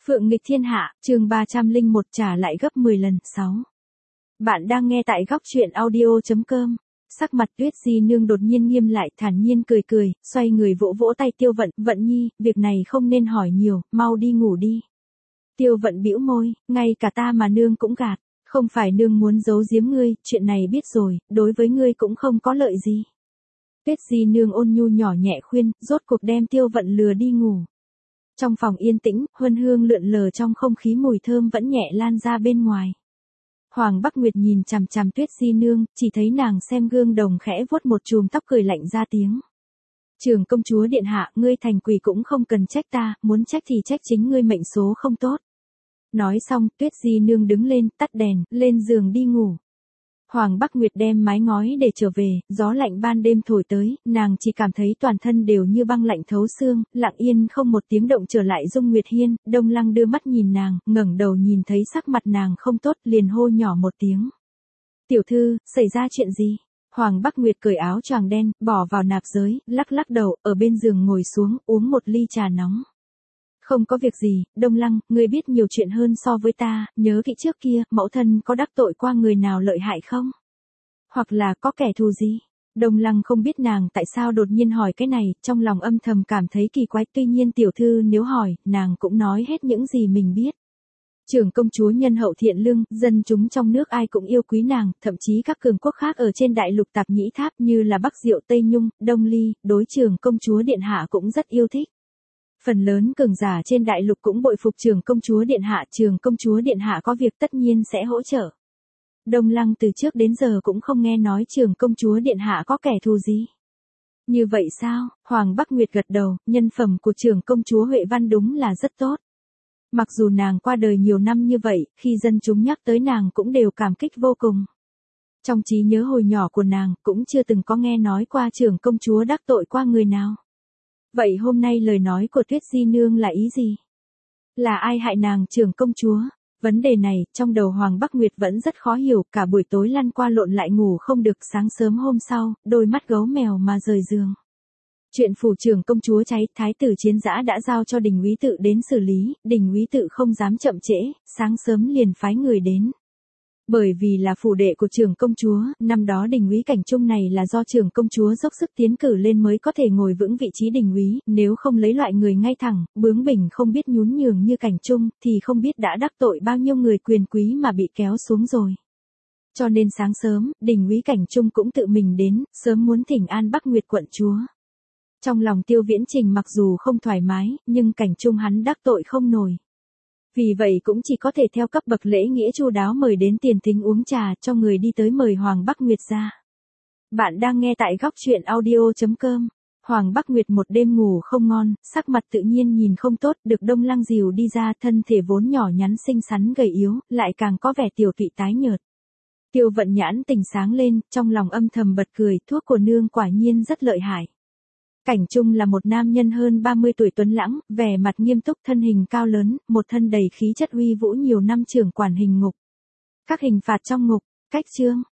Phượng nghịch thiên hạ, chương 301 trả lại gấp 10 lần, 6. Bạn đang nghe tại góc truyện audio.com. Sắc mặt Tuyết Di Nương đột nhiên nghiêm lại, thản nhiên cười cười, xoay người vỗ vỗ tay Tiêu Vận, Vận nhi, việc này không nên hỏi nhiều, mau đi ngủ đi. Tiêu Vận bĩu môi, ngay cả ta mà nương cũng gạt, không phải nương muốn giấu giếm ngươi, chuyện này biết rồi, đối với ngươi cũng không có lợi gì. Tuyết Di Nương ôn nhu nhỏ nhẹ khuyên, rốt cuộc đem Tiêu Vận lừa đi ngủ. Trong phòng yên tĩnh, huân hương lượn lờ trong không khí, mùi thơm vẫn nhẹ lan ra bên ngoài. Hoàng Bắc Nguyệt nhìn chằm chằm Tuyết Di Nương, chỉ thấy nàng xem gương đồng khẽ vuốt một chùm tóc, cười lạnh ra tiếng. Trưởng công chúa điện hạ, ngươi thành quỷ cũng không cần trách ta, muốn trách thì trách chính ngươi mệnh số không tốt. Nói xong, Tuyết Di Nương đứng lên, tắt đèn, lên giường đi ngủ. Hoàng Bắc Nguyệt đem mái ngói để trở về, gió lạnh ban đêm thổi tới, nàng chỉ cảm thấy toàn thân đều như băng lạnh thấu xương, lặng yên không một tiếng động trở lại Dung Nguyệt Hiên. Đông Lăng đưa mắt nhìn nàng, ngẩng đầu nhìn thấy sắc mặt nàng không tốt, liền hô nhỏ một tiếng. Tiểu thư, xảy ra chuyện gì? Hoàng Bắc Nguyệt cởi áo choàng đen, bỏ vào nạp giới, lắc lắc đầu, ở bên giường ngồi xuống, uống một ly trà nóng. Không có việc gì, Đông Lăng, ngươi biết nhiều chuyện hơn so với ta, nhớ kỹ trước kia, mẫu thân có đắc tội qua người nào lợi hại không? Hoặc là có kẻ thù gì? Đông Lăng không biết nàng tại sao đột nhiên hỏi cái này, trong lòng âm thầm cảm thấy kỳ quái, tuy nhiên tiểu thư nếu hỏi, nàng cũng nói hết những gì mình biết. Trưởng công chúa nhân hậu thiện lương, dân chúng trong nước ai cũng yêu quý nàng, thậm chí các cường quốc khác ở trên đại lục Tạp Nhĩ Tháp như là Bắc Diệu Tây Nhung, Đông Ly, đối trưởng công chúa điện hạ cũng rất yêu thích. Phần lớn cường giả trên đại lục cũng bội phục trưởng công chúa điện hạ, trưởng công chúa điện hạ có việc tất nhiên sẽ hỗ trợ. Đông Lăng từ trước đến giờ cũng không nghe nói trưởng công chúa điện hạ có kẻ thù gì. Như vậy sao? Hoàng Bắc Nguyệt gật đầu, nhân phẩm của trưởng công chúa Huệ Văn đúng là rất tốt. Mặc dù nàng qua đời nhiều năm như vậy, khi dân chúng nhắc tới nàng cũng đều cảm kích vô cùng. Trong trí nhớ hồi nhỏ của nàng, cũng chưa từng có nghe nói qua trưởng công chúa đắc tội qua người nào. Vậy hôm nay lời nói của Tuyết Di Nương là ý gì? Là ai hại nàng trưởng công chúa? Vấn đề này, trong đầu Hoàng Bắc Nguyệt vẫn rất khó hiểu, cả buổi tối lăn qua lộn lại ngủ không được, sáng sớm hôm sau, đôi mắt gấu mèo mà rời giường. Chuyện phủ trưởng công chúa cháy, thái tử Chiến Dã đã giao cho Đình Úy Tự đến xử lý, Đình Úy Tự không dám chậm trễ, sáng sớm liền phái người đến. Bởi vì là phủ đệ của trưởng công chúa, năm đó Đình Úy Cảnh Trung này là do trưởng công chúa dốc sức tiến cử lên mới có thể ngồi vững vị trí đình úy, nếu không lấy loại người ngay thẳng, bướng bỉnh không biết nhún nhường như Cảnh Trung, thì không biết đã đắc tội bao nhiêu người quyền quý mà bị kéo xuống rồi. Cho nên sáng sớm, Đình Úy Cảnh Trung cũng tự mình đến, sớm muốn thỉnh an Bắc Nguyệt quận chúa. Trong lòng Tiêu Viễn Trình mặc dù không thoải mái, nhưng Cảnh Trung hắn đắc tội không nổi. Vì vậy cũng chỉ có thể theo cấp bậc lễ nghĩa chu đáo mời đến tiền thính uống trà, cho người đi tới mời Hoàng Bắc Nguyệt ra. Bạn đang nghe tại góc truyện audio.com. Hoàng Bắc Nguyệt một đêm ngủ không ngon, sắc mặt tự nhiên nhìn không tốt, được Đông Lăng dìu đi ra, thân thể vốn nhỏ nhắn xinh xắn gầy yếu, lại càng có vẻ tiểu tụy tái nhợt. Tiêu Vận nhãn tỉnh sáng lên, trong lòng âm thầm bật cười, thuốc của nương quả nhiên rất lợi hại. Cảnh Trung là một nam nhân hơn 30 tuổi tuấn lãng, vẻ mặt nghiêm túc, thân hình cao lớn, một thân đầy khí chất uy vũ, nhiều năm trưởng quản hình ngục. Các hình phạt trong ngục, cách chương,